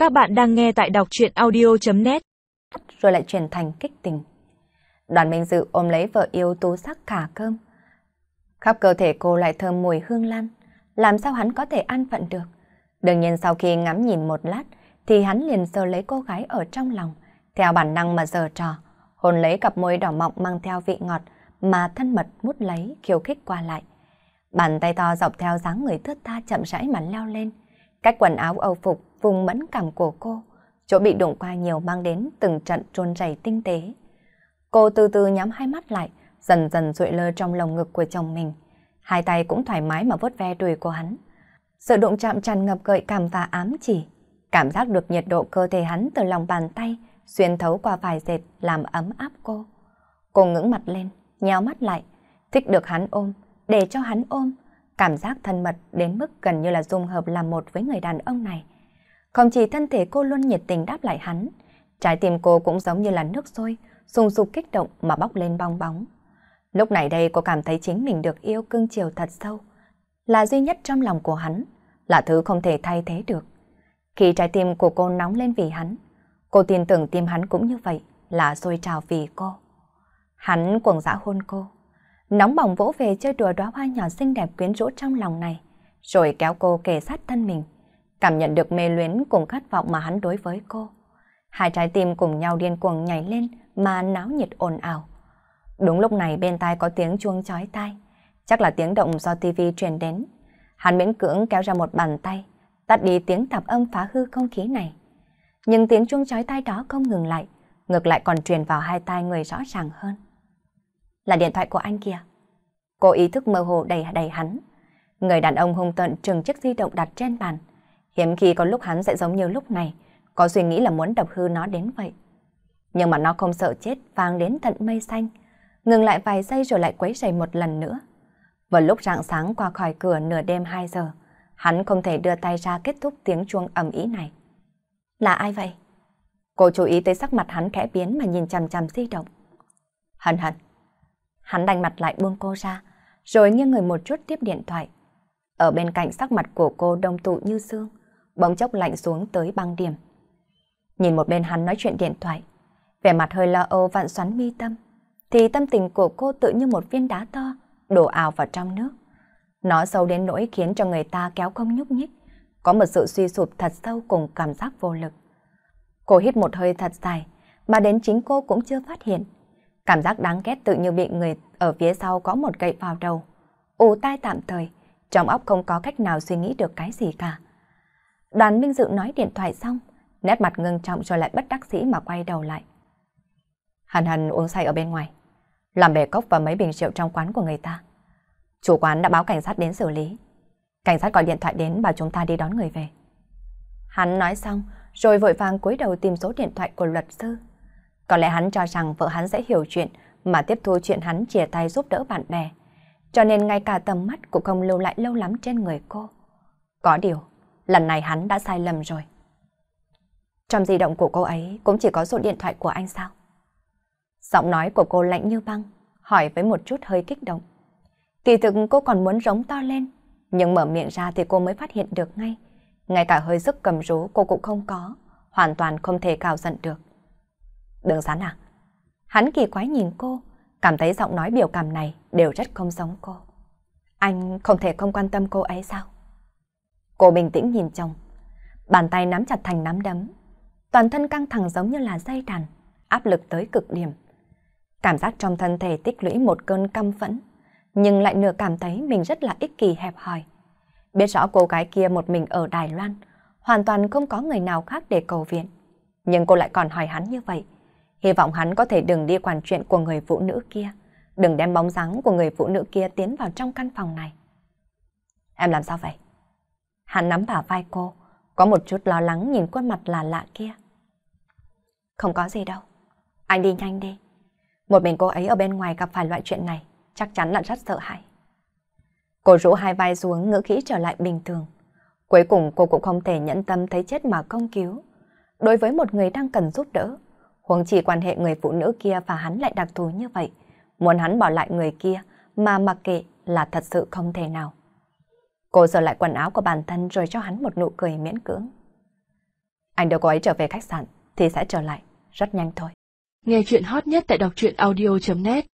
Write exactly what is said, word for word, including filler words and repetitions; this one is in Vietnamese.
Các bạn đang nghe tại đọc truyện audio chấm net. Rồi lại chuyển thành kích tình. Đoàn Minh Dự ôm lấy vợ yêu tú sắc khả cơm. Khắp cơ thể cô lại thơm mùi hương lan. Làm sao hắn có thể an phận được? Đương nhiên sau khi ngắm nhìn một lát, thì hắn liền sờ lấy cô gái ở trong lòng, theo bản năng mà giở trò, hôn lấy cặp môi đỏ mọng mang theo vị ngọt mà thân mật mút lấy, khiêu khích qua lại. Bàn tay to dọc theo dáng người thướt tha chậm rãi mà leo lên, cách quần áo âu phục vùng mẫn cảm của cô, chỗ bị đụng qua nhiều mang đến từng trận run rẩy tinh tế. Cô từ từ nhắm hai mắt lại, dần dần duỗi lơ trong lồng ngực của chồng mình. Hai tay cũng thoải mái mà vuốt ve đùi của hắn. Sự đụng chạm tràn ngập gợi cảm và ám chỉ. Cảm giác được nhiệt độ cơ thể hắn từ lòng bàn tay, xuyên thấu qua vải dệt làm ấm áp cô. Cô ngẩng mặt lên, nheo mắt lại, thích được hắn ôm, để cho hắn ôm. Cảm giác thân mật đến mức gần như là dung hợp làm một với người đàn ông này. Không chỉ thân thể cô luôn nhiệt tình đáp lại hắn, trái tim cô cũng giống như là nước sôi, sùng sục kích động mà bốc lên bong bóng. Lúc này đây cô cảm thấy chính mình được yêu cưng chiều thật sâu, là duy nhất trong lòng của hắn, là thứ không thể thay thế được. Khi trái tim của cô nóng lên vì hắn, cô tin tưởng tim hắn cũng như vậy, là sôi trào vì cô. Hắn cuồng dã hôn cô, nóng bỏng vỗ về chơi đùa đóa hoa nhỏ xinh đẹp quyến rũ trong lòng này, rồi kéo cô kề sát thân mình, cảm nhận được mê luyến cùng khát vọng mà hắn đối với cô. Hai trái tim cùng nhau điên cuồng nhảy lên mà náo nhiệt ồn ào. Đúng lúc này bên tai có tiếng chuông chói tai, chắc là tiếng động do tivi truyền đến. Hắn miễn cưỡng kéo ra một bàn tay, tắt đi tiếng tạp âm phá hư không khí này. Nhưng tiếng chuông chói tai đó không ngừng lại, ngược lại còn truyền vào hai tai người rõ ràng hơn. Là điện thoại của anh kìa. Cô ý thức mơ hồ đầy đầy hắn. Người đàn ông hung tợn trừng chiếc di động đặt trên bàn. Hiếm khi có lúc hắn sẽ giống như lúc này, có suy nghĩ là muốn đập hư nó đến vậy. Nhưng mà nó không sợ chết, vang đến tận mây xanh, ngừng lại vài giây rồi lại quấy rầy một lần nữa. Vào lúc rạng sáng qua khỏi cửa nửa đêm hai giờ, hắn không thể đưa tay ra kết thúc tiếng chuông ầm ĩ này. Là ai vậy? Cô chú ý tới sắc mặt hắn khẽ biến mà nhìn chằm chằm di động. Hân Hân. Hắn đành mặt lại buông cô ra, rồi nghiêng người một chút tiếp điện thoại. Ở bên cạnh sắc mặt của cô đông tụ như xương, bỗng chốc lạnh xuống tới băng điểm. Nhìn một bên hắn nói chuyện điện thoại, vẻ mặt hơi lo âu vặn xoắn mi tâm, thì tâm tình của cô tự như một viên đá to đổ ào vào trong nước. Nó sâu đến nỗi khiến cho người ta kéo không nhúc nhích, có một sự suy sụp thật sâu cùng cảm giác vô lực. Cô hít một hơi thật dài, mà đến chính cô cũng chưa phát hiện. Cảm giác đáng ghét tự như bị người ở phía sau có một gậy vào đầu. Ù tai tạm thời, trong óc không có cách nào suy nghĩ được cái gì cả. Đoàn Minh Dự nói điện thoại xong, nét mặt ngưng trọng rồi lại bất đắc dĩ mà quay đầu lại. Hân Hân uống say ở bên ngoài, làm bể cốc và mấy bình rượu trong quán của người ta. Chủ quán đã báo cảnh sát đến xử lý. Cảnh sát gọi điện thoại đến bảo chúng ta đi đón người về. Hắn nói xong, rồi vội vàng cúi đầu tìm số điện thoại của luật sư. Có lẽ hắn cho rằng vợ hắn sẽ hiểu chuyện mà tiếp thu chuyện hắn chia tay giúp đỡ bạn bè. Cho nên ngay cả tầm mắt cũng không lưu lại lâu lắm trên người cô. Có điều, lần này hắn đã sai lầm rồi. Trong di động của cô ấy cũng chỉ có số điện thoại của anh sao? Giọng nói của cô lạnh như băng, hỏi với một chút hơi kích động. Kỳ thực cô còn muốn rống to lên, nhưng mở miệng ra thì cô mới phát hiện được ngay. Ngay cả hơi sức cầm rú cô cũng không có, hoàn toàn không thể cào giận được. Đường Sán à? Hắn kỳ quái nhìn cô, cảm thấy giọng nói biểu cảm này đều rất không giống cô. Anh không thể không quan tâm cô ấy sao? Cô bình tĩnh nhìn chồng, bàn tay nắm chặt thành nắm đấm, toàn thân căng thẳng giống như là dây đàn, áp lực tới cực điểm. Cảm giác trong thân thể tích lũy một cơn căm phẫn, nhưng lại nửa cảm thấy mình rất là ích kỷ hẹp hòi. Biết rõ cô gái kia một mình ở Đài Loan, hoàn toàn không có người nào khác để cầu viện. Nhưng cô lại còn hỏi hắn như vậy. Hy vọng hắn có thể đừng đi quản chuyện của người phụ nữ kia, đừng đem bóng dáng của người phụ nữ kia tiến vào trong căn phòng này. Em làm sao vậy? Hắn nắm bả vai cô, có một chút lo lắng nhìn khuôn mặt lạ lạ kia. Không có gì đâu, anh đi nhanh đi. Một mình cô ấy ở bên ngoài gặp phải loại chuyện này, chắc chắn là rất sợ hãi. Cô rũ hai vai xuống, ngữ khí trở lại bình thường. Cuối cùng cô cũng không thể nhẫn tâm thấy chết mà không cứu. Đối với một người đang cần giúp đỡ, huống chi quan hệ người phụ nữ kia và hắn lại đặc thù như vậy, muốn hắn bỏ lại người kia mà mặc kệ là thật sự không thể nào. Cô sờ lại quần áo của bản thân rồi cho hắn một nụ cười miễn cưỡng. Anh đưa cô ấy trở về khách sạn thì sẽ trở lại rất nhanh thôi. Nghe chuyện hot nhất tại đọc truyện audio chấm net